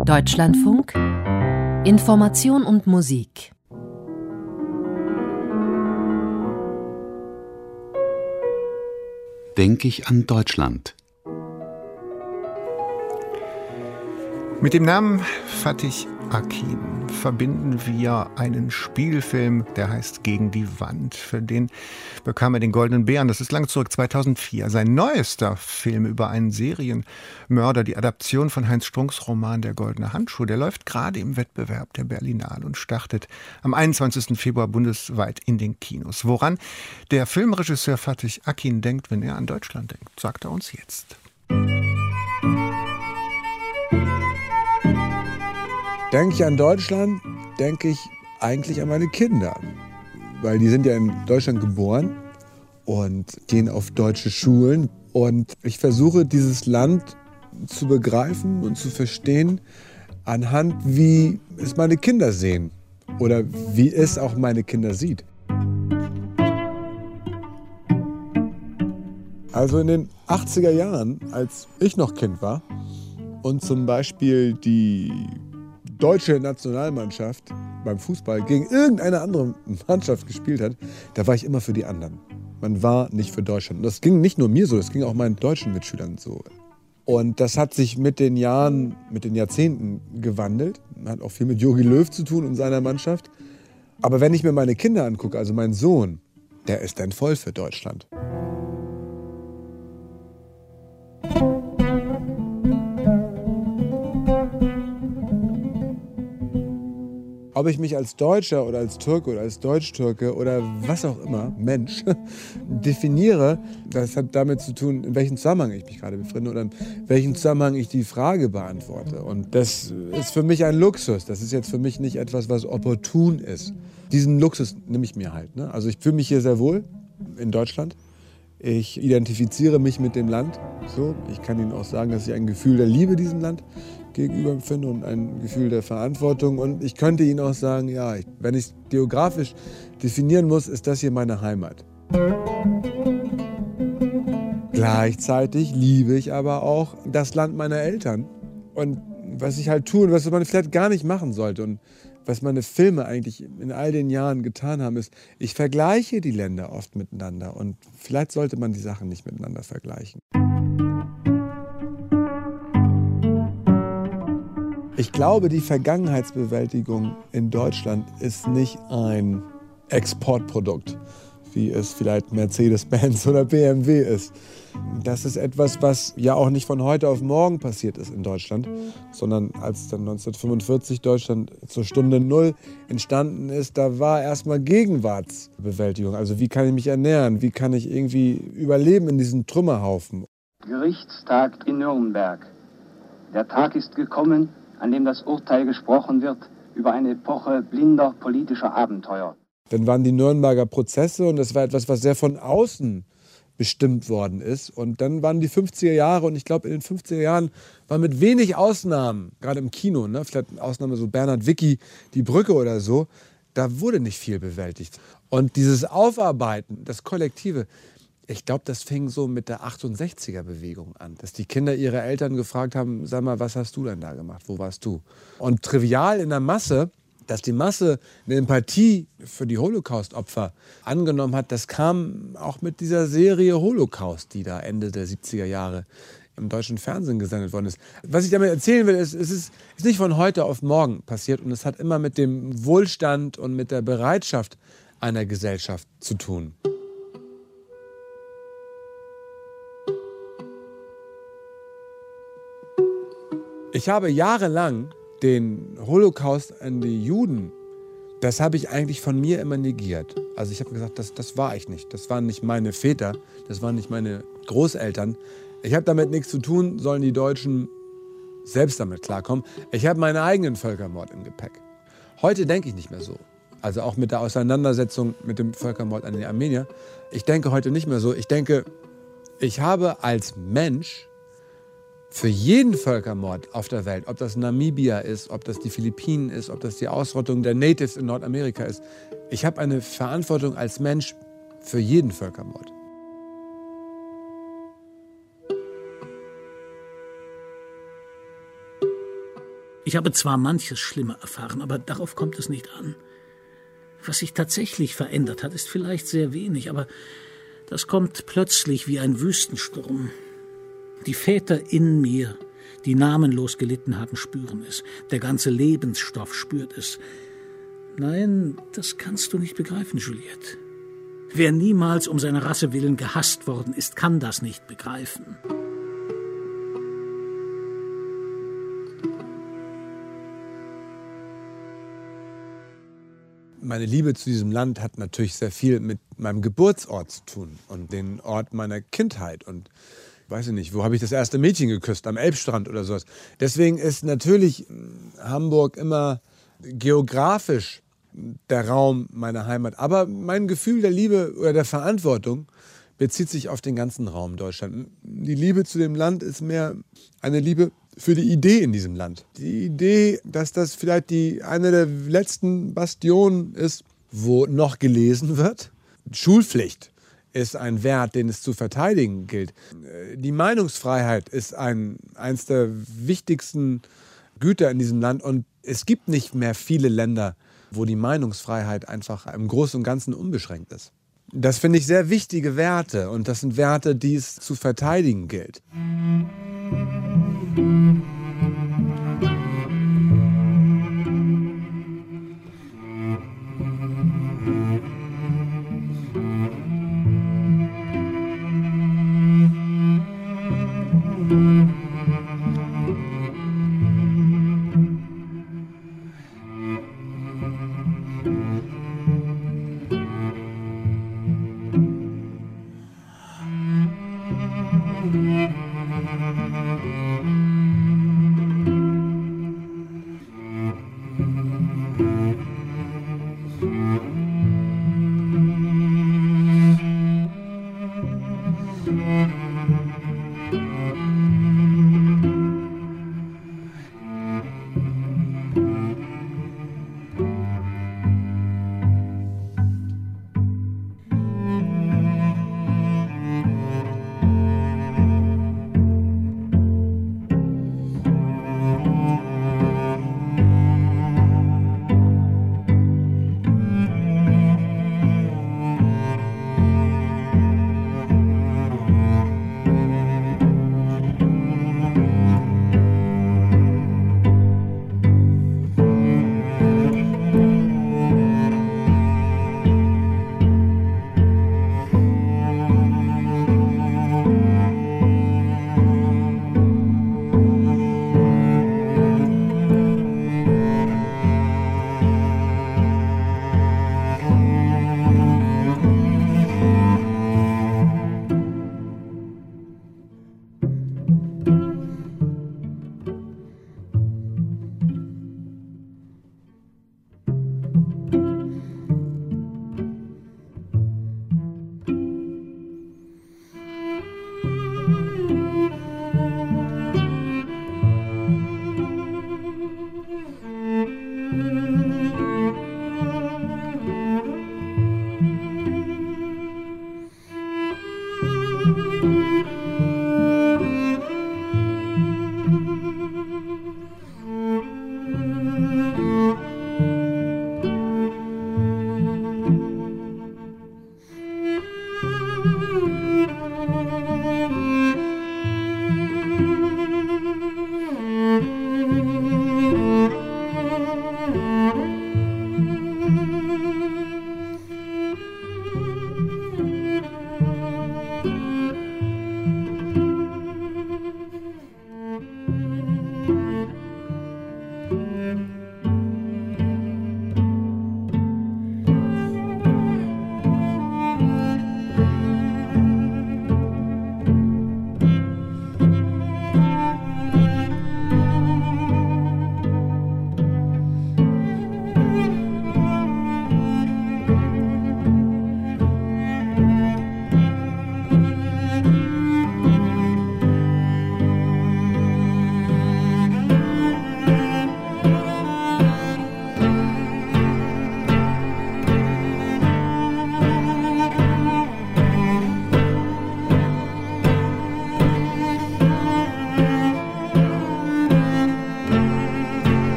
Deutschlandfunk Information und Musik. Denke ich an Deutschland. Mit dem Namen Fatih Akin verbinden wir einen Spielfilm, der heißt Gegen die Wand. Für den bekam er den Goldenen Bären. Das ist lang zurück, 2004. Sein neuester Film über einen Serienmörder, die Adaption von Heinz Strunks Roman Der goldene Handschuh, der läuft gerade im Wettbewerb der Berlinale und startet am 21. Februar bundesweit in den Kinos. Woran der Filmregisseur Fatih Akin denkt, wenn er an Deutschland denkt, sagt er uns jetzt. Denke ich an Deutschland, denke ich eigentlich an meine Kinder. Weil die sind ja in Deutschland geboren und gehen auf deutsche Schulen. Und ich versuche, dieses Land zu begreifen und zu verstehen, anhand wie es meine Kinder sehen oder wie es auch meine Kinder sieht. Also in den 80er Jahren, als ich noch Kind war und zum Beispiel die deutsche Nationalmannschaft beim Fußball gegen irgendeine andere Mannschaft gespielt hat, da war ich immer für die anderen. Man war nicht für Deutschland. Und das ging nicht nur mir so, das ging auch meinen deutschen Mitschülern so. Und das hat sich mit den Jahren, mit den Jahrzehnten gewandelt. Hat auch viel mit Jogi Löw zu tun und seiner Mannschaft. Aber wenn ich mir meine Kinder angucke, also mein Sohn, der ist dann voll für Deutschland. Ob ich mich als Deutscher oder als Türke oder als Deutsch-Türke oder was auch immer, Mensch, definiere, das hat damit zu tun, in welchem Zusammenhang ich mich gerade befinde oder in welchem Zusammenhang ich die Frage beantworte. Und das ist für mich ein Luxus. Das ist jetzt für mich nicht etwas, was opportun ist. Diesen Luxus nehme ich mir halt. Also ich fühle mich hier sehr wohl in Deutschland. Ich identifiziere mich mit dem Land. So, ich kann Ihnen auch sagen, dass ich ein Gefühl der Liebe diesem Land gegenüber empfinde und ein Gefühl der Verantwortung. Und ich könnte Ihnen auch sagen, ja, wenn ich es geografisch definieren muss, ist das hier meine Heimat. Gleichzeitig liebe ich aber auch das Land meiner Eltern. Und was ich halt tue und was man vielleicht gar nicht machen sollte und was meine Filme eigentlich in all den Jahren getan haben, ist, ich vergleiche die Länder oft miteinander. Und vielleicht sollte man die Sachen nicht miteinander vergleichen. Ich glaube, die Vergangenheitsbewältigung in Deutschland ist nicht ein Exportprodukt, wie es vielleicht Mercedes-Benz oder BMW ist. Das ist etwas, was ja auch nicht von heute auf morgen passiert ist in Deutschland, sondern als dann 1945 Deutschland zur Stunde Null entstanden ist, da war erstmal Gegenwartsbewältigung. Also wie kann ich mich ernähren, wie kann ich irgendwie überleben in diesem Trümmerhaufen. Gerichtstag in Nürnberg. Der Tag ist gekommen, an dem das Urteil gesprochen wird über eine Epoche blinder politischer Abenteuer. Dann waren die Nürnberger Prozesse und das war etwas, was sehr von außen bestimmt worden ist. Und dann waren die 50er Jahre und ich glaube, in den 50er Jahren war mit wenig Ausnahmen, gerade im Kino, vielleicht eine Ausnahme so Bernhard Wicki, Die Brücke oder so, da wurde nicht viel bewältigt. Und dieses Aufarbeiten, das Kollektive, ich glaube, das fing so mit der 68er-Bewegung an, dass die Kinder ihre Eltern gefragt haben, sag mal, was hast du denn da gemacht, wo warst du? Und trivial in der Masse, dass die Masse eine Empathie für die Holocaust-Opfer angenommen hat, das kam auch mit dieser Serie Holocaust, die da Ende der 70er Jahre im deutschen Fernsehen gesendet worden ist. Was ich damit erzählen will, ist, es ist nicht von heute auf morgen passiert und es hat immer mit dem Wohlstand und mit der Bereitschaft einer Gesellschaft zu tun. Ich habe jahrelang den Holocaust an die Juden, das habe ich eigentlich von mir immer negiert. Also ich habe gesagt, das war ich nicht. Das waren nicht meine Väter, das waren nicht meine Großeltern. Ich habe damit nichts zu tun, sollen die Deutschen selbst damit klarkommen. Ich habe meinen eigenen Völkermord im Gepäck. Heute denke ich nicht mehr so. Also auch mit der Auseinandersetzung mit dem Völkermord an die Armenier. Ich denke heute nicht mehr so. Ich denke, ich habe als Mensch für jeden Völkermord auf der Welt, ob das Namibia ist, ob das die Philippinen ist, ob das die Ausrottung der Natives in Nordamerika ist, ich habe eine Verantwortung als Mensch für jeden Völkermord. Ich habe zwar manches Schlimme erfahren, aber darauf kommt es nicht an. Was sich tatsächlich verändert hat, ist vielleicht sehr wenig, aber das kommt plötzlich wie ein Wüstensturm. Die Väter in mir, die namenlos gelitten haben, spüren es. Der ganze Lebensstoff spürt es. Nein, das kannst du nicht begreifen, Juliette. Wer niemals um seine Rasse willen gehasst worden ist, kann das nicht begreifen. Meine Liebe zu diesem Land hat natürlich sehr viel mit meinem Geburtsort zu tun und den Ort meiner Kindheit. Und weiß ich nicht, wo habe ich das erste Mädchen geküsst? Am Elbstrand oder sowas. Deswegen ist natürlich Hamburg immer geografisch der Raum meiner Heimat. Aber mein Gefühl der Liebe oder der Verantwortung bezieht sich auf den ganzen Raum Deutschland. Die Liebe zu dem Land ist mehr eine Liebe für die Idee in diesem Land. Die Idee, dass das vielleicht eine der letzten Bastionen ist, wo noch gelesen wird. Schulpflicht ist ein Wert, den es zu verteidigen gilt. Die Meinungsfreiheit ist eins der wichtigsten Güter in diesem Land. Und es gibt nicht mehr viele Länder, wo die Meinungsfreiheit einfach im Großen und Ganzen unbeschränkt ist. Das finde ich sehr wichtige Werte und das sind Werte, die es zu verteidigen gilt.